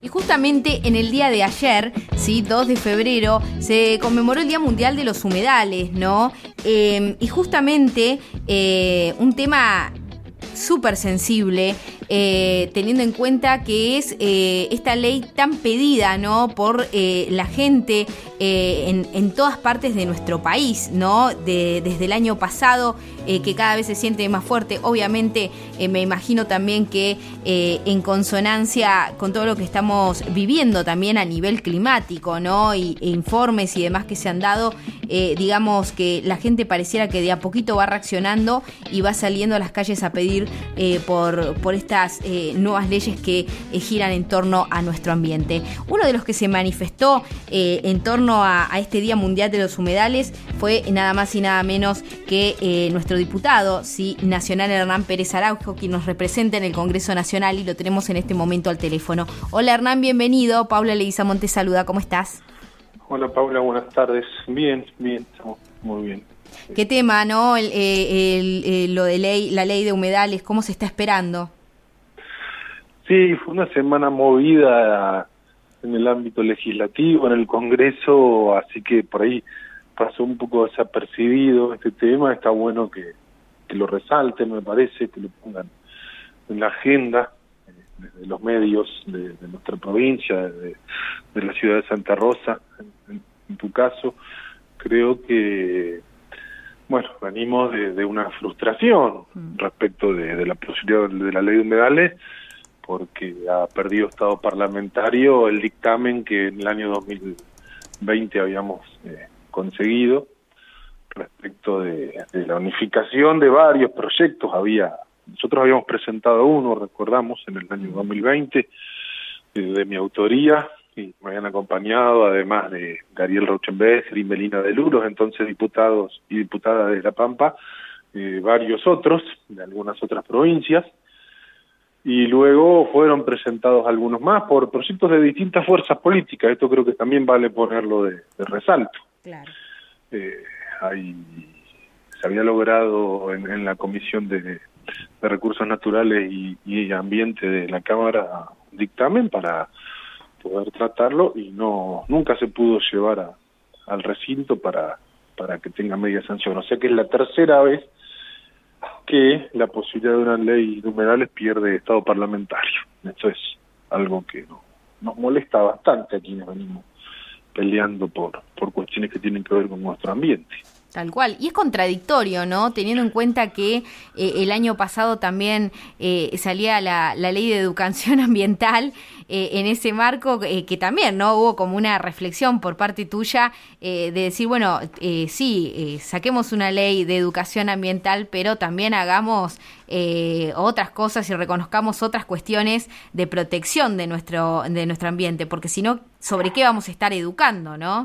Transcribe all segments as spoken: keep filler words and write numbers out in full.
Y justamente en el día de ayer, sí, dos de febrero, se conmemoró el Día Mundial de los Humedales, ¿no? Eh, y justamente eh, un tema súper sensible, eh, teniendo en cuenta que es eh, esta ley tan pedida, ¿no?, por eh, la gente eh, en, en todas partes de nuestro país, ¿no? De, desde el año pasado, eh, que cada vez se siente más fuerte. Obviamente, eh, me imagino también que eh, en consonancia con todo lo que estamos viviendo también a nivel climático, ¿no? Y e informes y demás que se han dado, eh, digamos que la gente pareciera que de a poquito va reaccionando y va saliendo a las calles a pedir eh, por, por estas eh, nuevas leyes que eh, giran en torno a nuestro ambiente. Uno de los que se manifestó eh, en torno a, a este Día Mundial de los Humedales fue nada más y nada menos que eh, nuestro diputado, sí, nacional, Hernán Pérez Araujo, quien nos representa en el Congreso Nacional, y lo tenemos en este momento al teléfono. Hola Hernán, bienvenido. Paula Leguizamón te saluda, ¿cómo estás? Hola Paula, buenas tardes. Bien, bien, estamos muy bien. ¿Qué tema, no? El, el, el, lo de ley, la ley de humedales, ¿cómo se está esperando? Sí, fue una semana movida en el ámbito legislativo, en el Congreso, así que por ahí pasó un poco desapercibido este tema. Está bueno que, que lo resalten, me parece, que lo pongan en la agenda eh, desde los medios de, de nuestra provincia, de, de la ciudad de Santa Rosa, en, en, en tu caso. Creo que, bueno, venimos de, de una frustración mm. respecto de, de la posibilidad de la ley de humedales, porque ha perdido estado parlamentario el dictamen que en el año dos mil veinte habíamos eh, conseguido respecto de, de la unificación de varios proyectos. Había nosotros habíamos presentado uno, recordamos, en el año dos mil veinte, de, de mi autoría, y me habían acompañado, además de Ariel Rauschenberger y Melina de Luros, entonces diputados y diputadas de La Pampa, eh, varios otros, de algunas otras provincias, y luego fueron presentados algunos más por proyectos de distintas fuerzas políticas. Esto creo que también vale ponerlo de, de resalto. Claro. Eh, hay, se había logrado en, en la Comisión de, de Recursos Naturales y, y Ambiente de la Cámara un dictamen para poder tratarlo, y no nunca se pudo llevar a, al recinto para, para que tenga media sanción. O sea que es la tercera vez que la posibilidad de una ley de humedales pierde estado parlamentario. Esto es algo que no, nos molesta bastante a quienes venimos peleando por, por cuestiones que tienen que ver con nuestro ambiente. Tal cual, y es contradictorio, ¿no? Teniendo en cuenta que eh, el año pasado también eh, salía la, la ley de educación ambiental eh, en ese marco, eh, que también, ¿no? Hubo como una reflexión por parte tuya eh, de decir, bueno, eh, sí, eh, saquemos una ley de educación ambiental, pero también hagamos eh, otras cosas y reconozcamos otras cuestiones de protección de nuestro, de nuestro ambiente, porque si no, ¿sobre qué vamos a estar educando, no?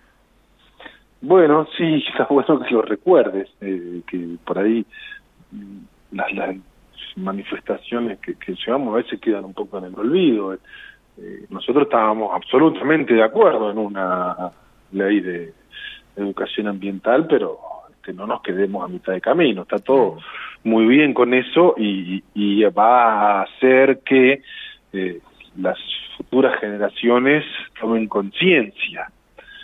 Bueno, sí, está bueno que lo recuerdes, eh, que por ahí las, las manifestaciones que, que llevamos a veces quedan un poco en el olvido. Eh, nosotros estábamos absolutamente de acuerdo en una ley de educación ambiental, pero este, no nos quedemos a mitad de camino. Está todo muy bien con eso, y, y va a hacer que eh, las futuras generaciones tomen conciencia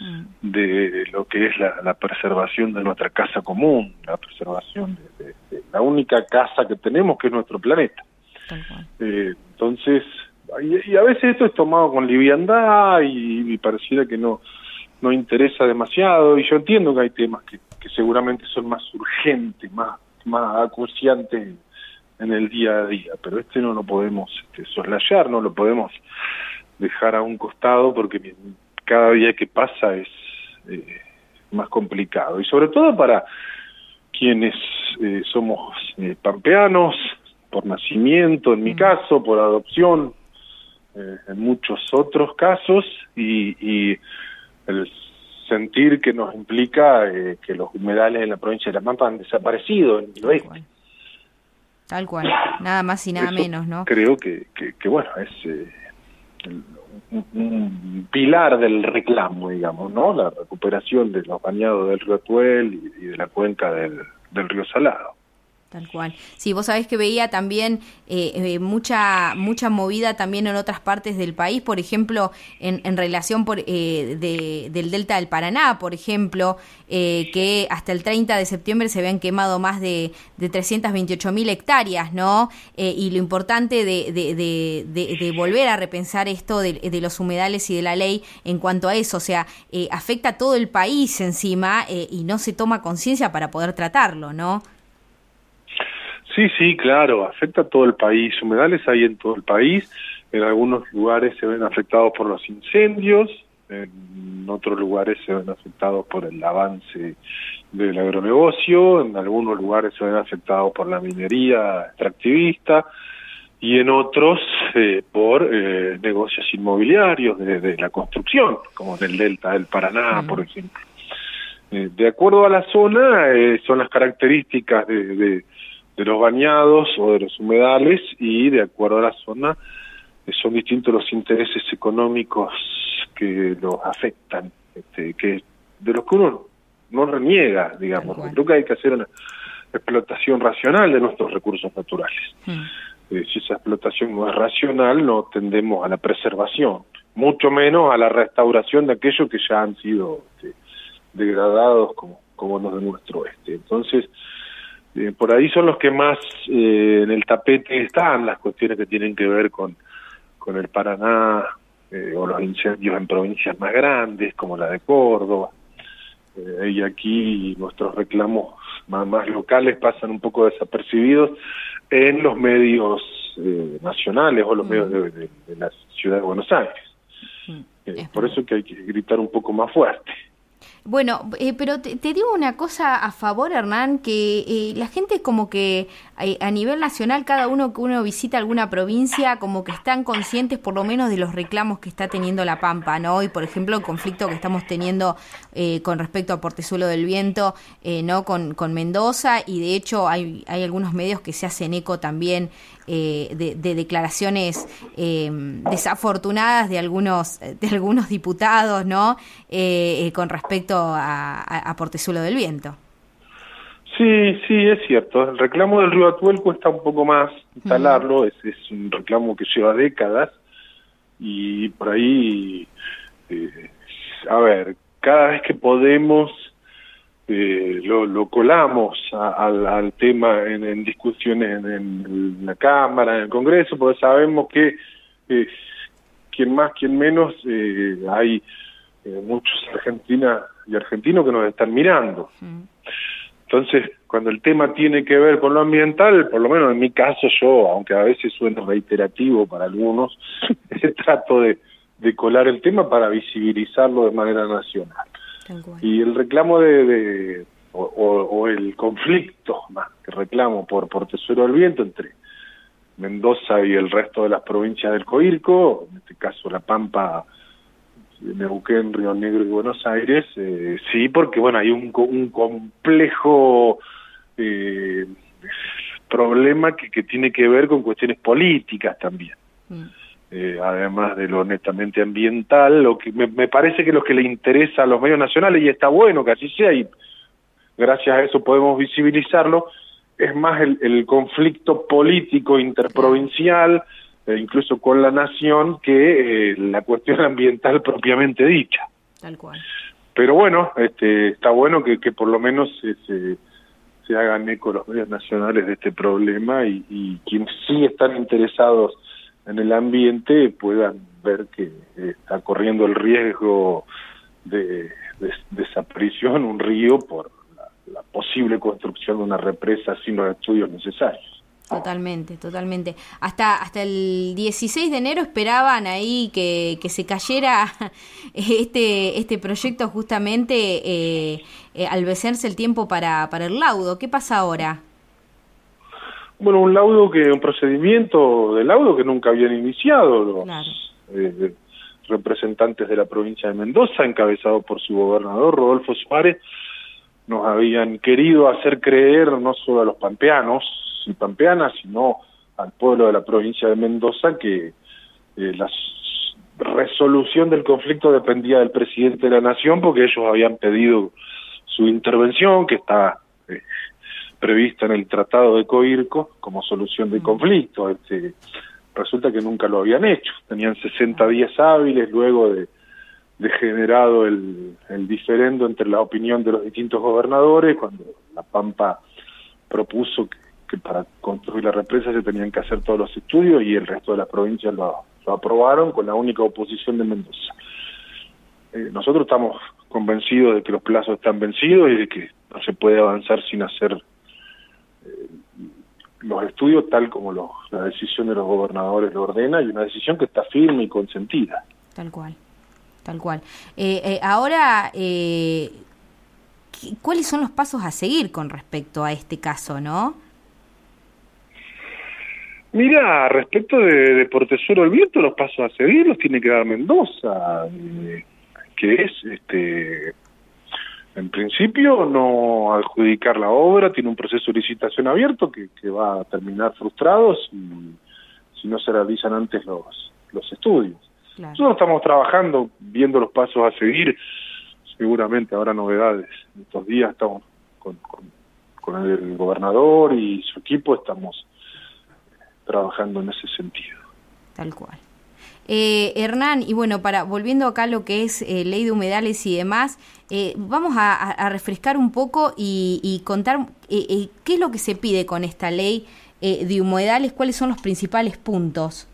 de lo que es la, la preservación de nuestra casa común, la preservación de, de, de la única casa que tenemos, que es nuestro planeta. Eh, entonces, y, y a veces esto es tomado con liviandad y, y pareciera que no no interesa demasiado, y yo entiendo que hay temas que, que seguramente son más urgentes, más, más acuciantes en el día a día, pero este no lo podemos este, soslayar, no lo podemos dejar a un costado, porque cada día que pasa es eh, más complicado, y sobre todo para quienes eh, somos eh, pampeanos, por nacimiento, en mi caso, por adopción, eh, en muchos otros casos, y, y el sentir que nos implica eh, que los humedales en la provincia de La Pampa han desaparecido en el oeste. Tal cual, nada más y nada Eso menos, ¿no? Creo que, que, que bueno, es eh, el, un, un pilar del reclamo, digamos, ¿no? La recuperación de los bañados del río Atuel y, y de la cuenca del, del río Salado. Tal cual. Sí, vos sabés que veía también eh, eh, mucha mucha movida también en otras partes del país, por ejemplo, en, en relación por, eh, de, del Delta del Paraná, por ejemplo, eh, que hasta el treinta de septiembre se habían quemado más de, de trescientas veintiocho mil hectáreas, ¿no? Eh, y lo importante de, de, de, de, de volver a repensar esto de, de los humedales y de la ley en cuanto a eso, o sea, eh, afecta a todo el país encima eh, y no se toma conciencia para poder tratarlo, ¿no? Sí, sí, claro, afecta a todo el país. Humedales hay en todo el país. En algunos lugares se ven afectados por los incendios, en otros lugares se ven afectados por el avance del agronegocio, en algunos lugares se ven afectados por la minería extractivista y en otros eh, por eh, negocios inmobiliarios de, de la construcción, como en el Delta del Paraná, mm. por ejemplo. Eh, de acuerdo a la zona, eh, son las características de... de de los bañados o de los humedales, y de acuerdo a la zona son distintos los intereses económicos que los afectan, este, que de los que uno no reniega, digamos. Creo que hay que hacer una explotación racional de nuestros recursos naturales. Mm. Eh, si esa explotación no es racional, no tendemos a la preservación, mucho menos a la restauración de aquellos que ya han sido este, degradados como, como los de nuestro oeste. Entonces, Eh, por ahí son los que más eh, en el tapete están las cuestiones que tienen que ver con, con el Paraná eh, o los incendios en provincias más grandes como la de Córdoba. Eh, y aquí nuestros reclamos más, más locales pasan un poco desapercibidos en los medios eh, nacionales o los mm. medios de, de, de la ciudad de Buenos Aires. Mm. Eh, por eso que hay que gritar un poco más fuerte. Bueno, eh, pero te, te digo una cosa a favor, Hernán, que eh, la gente como que eh, a nivel nacional, cada uno que uno visita alguna provincia, como que están conscientes por lo menos de los reclamos que está teniendo La Pampa, ¿no? Y por ejemplo el conflicto que estamos teniendo eh, con respecto a Portezuelo del Viento, eh, ¿no? Con, con Mendoza, y de hecho hay, hay algunos medios que se hacen eco también eh, de, de declaraciones eh, desafortunadas de algunos, de algunos diputados, ¿no? Eh, eh, con respecto A, a, a Portezuelo del Viento. Sí, sí, es cierto. El reclamo del río Atuel cuesta un poco más instalarlo, mm. es, es un reclamo que lleva décadas y por ahí, eh, a ver, cada vez que podemos eh, lo, lo colamos a, al, al tema en, en discusiones en, en la Cámara, en el Congreso, porque sabemos que eh, quien más, quien menos, eh, hay eh, muchos argentinas y argentinos que nos están mirando. Entonces, cuando el tema tiene que ver con lo ambiental, por lo menos en mi caso yo, aunque a veces suena reiterativo para algunos, trato de, de colar el tema para visibilizarlo de manera nacional. Y el reclamo de, de o, o, o el conflicto, más que reclamo por Portezuelo del Viento entre Mendoza y el resto de las provincias del Coirco, en este caso La Pampa, Neuquén, Río Negro y Buenos Aires, eh, sí, porque bueno, hay un, un complejo eh, problema que, que tiene que ver con cuestiones políticas también, mm. eh, además de lo netamente ambiental, lo que me, me parece que lo que le interesa a los medios nacionales, y está bueno que así sea, y gracias a eso podemos visibilizarlo, es más el, el conflicto político interprovincial, eh, incluso con la nación, que eh, la cuestión ambiental propiamente dicha. Tal cual. Pero bueno, este, está bueno que, que por lo menos se, se, se hagan eco los medios nacionales de este problema y, y quienes sí están interesados en el ambiente puedan ver que está corriendo el riesgo de, de desaparición un río por la, la posible construcción de una represa sin los estudios necesarios. Totalmente, totalmente. Hasta hasta el dieciséis de enero esperaban ahí que, que se cayera este este proyecto justamente eh, eh, al vencerse el tiempo para, para el laudo. ¿Qué pasa ahora? Bueno, un laudo que un procedimiento de laudo que nunca habían iniciado los claro. eh, representantes de la provincia de Mendoza, encabezado por su gobernador Rodolfo Suárez, nos habían querido hacer creer no solo a los pampeanos y pampeanas, sino al pueblo de la provincia de Mendoza que eh, la resolución del conflicto dependía del presidente de la nación, porque ellos habían pedido su intervención, que está eh, prevista en el Tratado de Coirco como solución de conflicto. Este, resulta que nunca lo habían hecho. Tenían sesenta días hábiles luego de, de generado el, el diferendo entre la opinión de los distintos gobernadores, cuando La Pampa propuso que, que para construir la represa se tenían que hacer todos los estudios y el resto de las provincias lo, lo aprobaron con la única oposición de Mendoza. Eh, nosotros estamos convencidos de que los plazos están vencidos y de que no se puede avanzar sin hacer eh, los estudios tal como lo, la decisión de los gobernadores lo ordena, y una decisión que está firme y consentida. Tal cual, tal cual. Eh, eh, ahora, eh, ¿cuáles son los pasos a seguir con respecto a este caso, no? Mira, respecto de, de Portezuelo el Viento, los pasos a seguir los tiene que dar Mendoza, eh, que es, este, en principio, no adjudicar la obra. Tiene un proceso de licitación abierto que, que va a terminar frustrado si, si no se realizan antes los, los estudios. Claro. Nosotros estamos trabajando, viendo los pasos a seguir, seguramente habrá novedades. En estos días estamos con, con, con el gobernador y su equipo, estamos trabajando en ese sentido. Tal cual. Eh, Hernán, y bueno, para volviendo acá a lo que es eh, ley de humedales y demás, eh, vamos a, a refrescar un poco y, y contar eh, eh, qué es lo que se pide con esta ley eh, de humedales, cuáles son los principales puntos.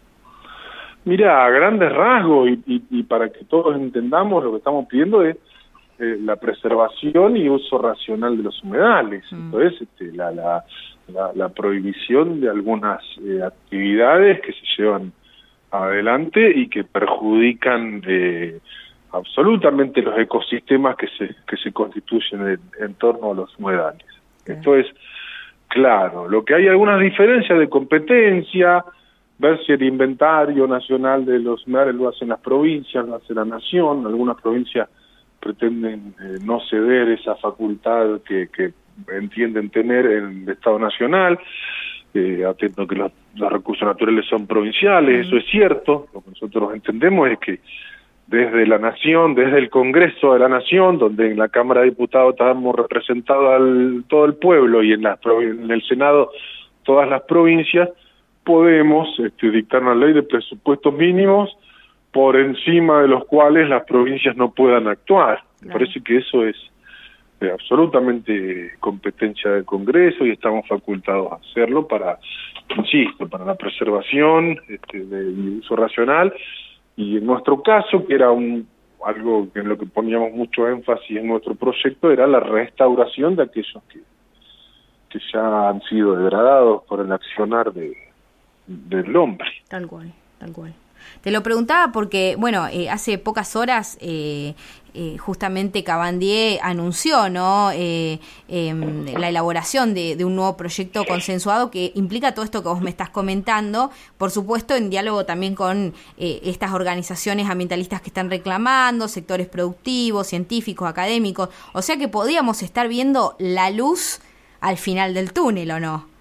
Mira, a grandes rasgos y, y, y para que todos entendamos, lo que estamos pidiendo es eh, la preservación y uso racional de los humedales. Mm. Entonces, este, la, la, la, la prohibición de algunas eh, actividades que se llevan adelante y que perjudican eh, absolutamente los ecosistemas que se que se constituyen en, en torno a los humedales. Okay. Esto es claro. Lo que hay algunas diferencias de competencia, ver si el inventario nacional de los humedales lo hacen las provincias, lo hace la nación. Algunas provincias pretenden eh, no ceder esa facultad que, que entienden tener en el Estado Nacional. Eh, atento que los, los recursos naturales son provinciales, eso es cierto. Lo que nosotros entendemos es que desde la Nación, desde el Congreso de la Nación, donde en la Cámara de Diputados estamos representados al todo el pueblo y en, la, en el Senado todas las provincias, podemos este, dictar una ley de presupuestos mínimos por encima de los cuales las provincias no puedan actuar. Me parece que eso es eh, absolutamente competencia del Congreso y estamos facultados a hacerlo para, insisto, para la preservación este, del uso racional, y en nuestro caso, que era un algo en lo que poníamos mucho énfasis en nuestro proyecto, era la restauración de aquellos que, que ya han sido degradados por el accionar de, del hombre. Tal cual, tal cual. Te lo preguntaba porque, bueno, eh, hace pocas horas eh, eh, justamente Cabandier anunció, ¿no? Eh, eh, la elaboración de, de un nuevo proyecto consensuado que implica todo esto que vos me estás comentando, por supuesto en diálogo también con eh, estas organizaciones ambientalistas que están reclamando, sectores productivos, científicos, académicos, o sea que podríamos estar viendo la luz al final del túnel, ¿o no?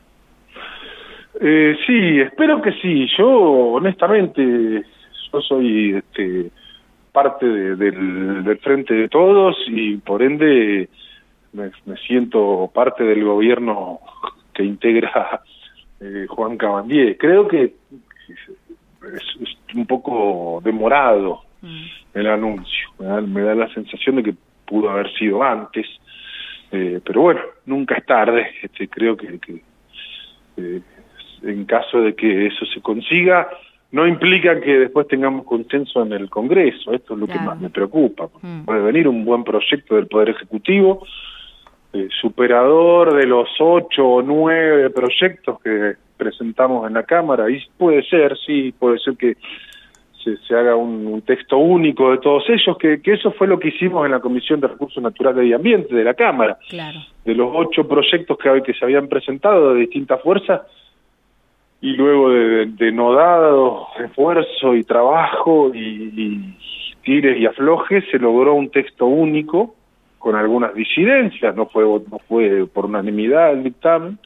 Eh, sí, espero que sí. Yo, honestamente, yo soy este, parte de, del, del Frente de Todos y, por ende, me, me siento parte del gobierno que integra eh, Juan Cabandier. Creo que es, es un poco demorado mm. el anuncio. Me da, me da la sensación de que pudo haber sido antes, eh, pero bueno, nunca es tarde. Este, creo que... que eh, en caso de que eso se consiga, no implica que después tengamos consenso en el Congreso. Esto es lo claro. que más me preocupa. Mm. Puede venir un buen proyecto del Poder Ejecutivo, eh, superador de los ocho o nueve proyectos que presentamos en la Cámara, y puede ser, sí, puede ser que se, se haga un, un texto único de todos ellos, que, que eso fue lo que hicimos en la Comisión de Recursos Naturales y Ambiente de la Cámara. Claro. De los ocho proyectos que, que se habían presentado de distintas fuerzas, y luego de, de, de nodado esfuerzo y trabajo y, y tires y aflojes, se logró un texto único con algunas disidencias. No fue no fue por unanimidad el dictamen,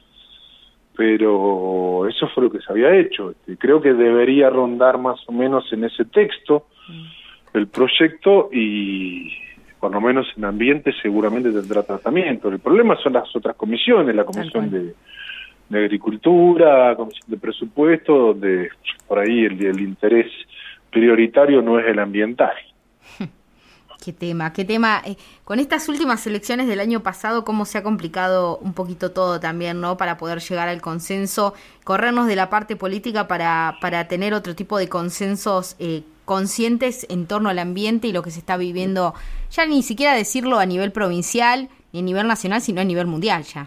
pero eso fue lo que se había hecho. Creo que debería rondar más o menos en ese texto mm. el proyecto, y por lo menos en ambiente seguramente tendrá tratamiento. El problema son las otras comisiones, la comisión de, de agricultura, comisión de presupuesto, donde por ahí el, el interés prioritario no es el ambiental. Qué tema, qué tema. Eh, con estas últimas elecciones del año pasado, cómo se ha complicado un poquito todo también, ¿no? Para poder llegar al consenso, corrernos de la parte política para, para tener otro tipo de consensos eh, conscientes en torno al ambiente y lo que se está viviendo, ya ni siquiera decirlo a nivel provincial, ni a nivel nacional, sino a nivel mundial ya.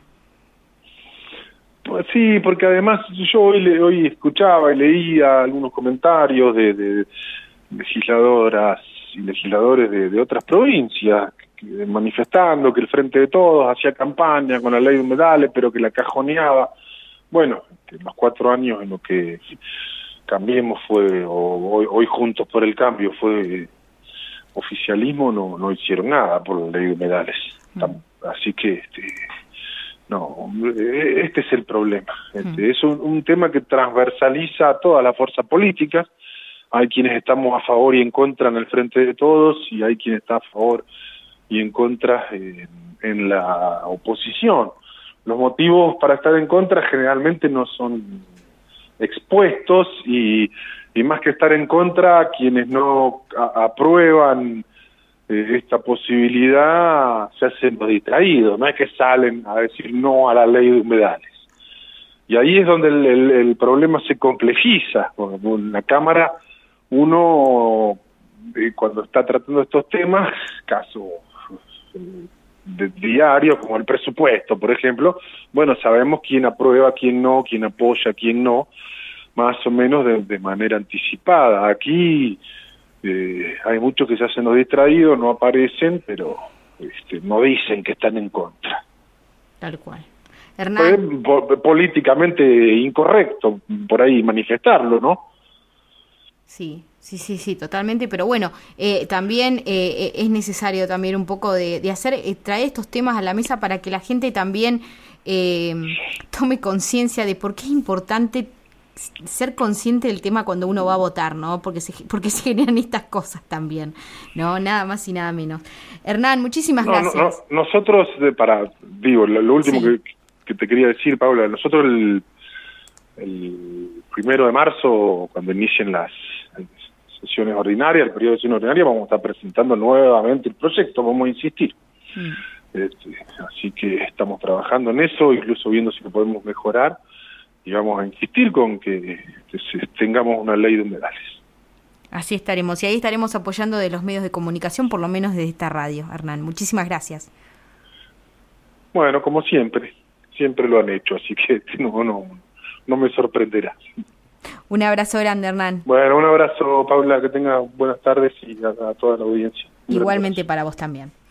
Pues sí, porque además yo hoy, le, hoy escuchaba y leía algunos comentarios de, de legisladoras y legisladores de, de otras provincias que, manifestando que el Frente de Todos hacía campaña con la ley de humedales, pero que la cajoneaba. Bueno, en los cuatro años en los que Cambiemos fue, o hoy, hoy Juntos por el Cambio fue oficialismo, no no hicieron nada por la ley de humedales. Mm. Así que este no, este es el problema. Este, mm. Es un, un tema que transversaliza a todas las fuerzas políticas. Hay quienes estamos a favor y en contra en el Frente de Todos, y hay quien está a favor y en contra en, en la oposición. Los motivos para estar en contra generalmente no son expuestos, y, y más que estar en contra, quienes no a, aprueban eh, esta posibilidad se hacen los distraídos, no es que salen a decir no a la ley de humedales. Y ahí es donde el, el, el problema se complejiza. En la Cámara uno, eh, cuando está tratando estos temas, caso de diario, como el presupuesto, por ejemplo, bueno, sabemos quién aprueba, quién no, quién apoya, quién no, más o menos de, de manera anticipada. Aquí eh, hay muchos que se hacen los distraídos, no aparecen, pero este, no dicen que están en contra. Tal cual. Hernán. Es políticamente incorrecto por ahí manifestarlo, ¿no? Sí, sí, sí, sí, totalmente, pero bueno, eh, también eh, es necesario también un poco de, de hacer, eh, traer estos temas a la mesa para que la gente también eh, tome conciencia de por qué es importante ser consciente del tema cuando uno va a votar, ¿no? Porque se, porque se generan estas cosas también, ¿no? Nada más y nada menos. Hernán, muchísimas no, gracias. No, no, nosotros, para, digo, lo, lo último sí. que, que te quería decir, Paula, nosotros el, el primero de marzo, cuando inicien las sesiones ordinarias, el periodo de sesiones ordinarias, vamos a estar presentando nuevamente el proyecto, vamos a insistir. Mm. Este, así que estamos trabajando en eso, incluso viendo si lo podemos mejorar, y vamos a insistir con que, que tengamos una ley de humedales. Así estaremos, y ahí estaremos apoyando de los medios de comunicación, por lo menos de esta radio, Hernán. Muchísimas gracias. Bueno, como siempre, siempre lo han hecho, así que no, no, no me sorprenderá. Un abrazo grande, Hernán. Bueno, un abrazo, Paula, que tenga buenas tardes, y a, a toda la audiencia. Igualmente para vos también.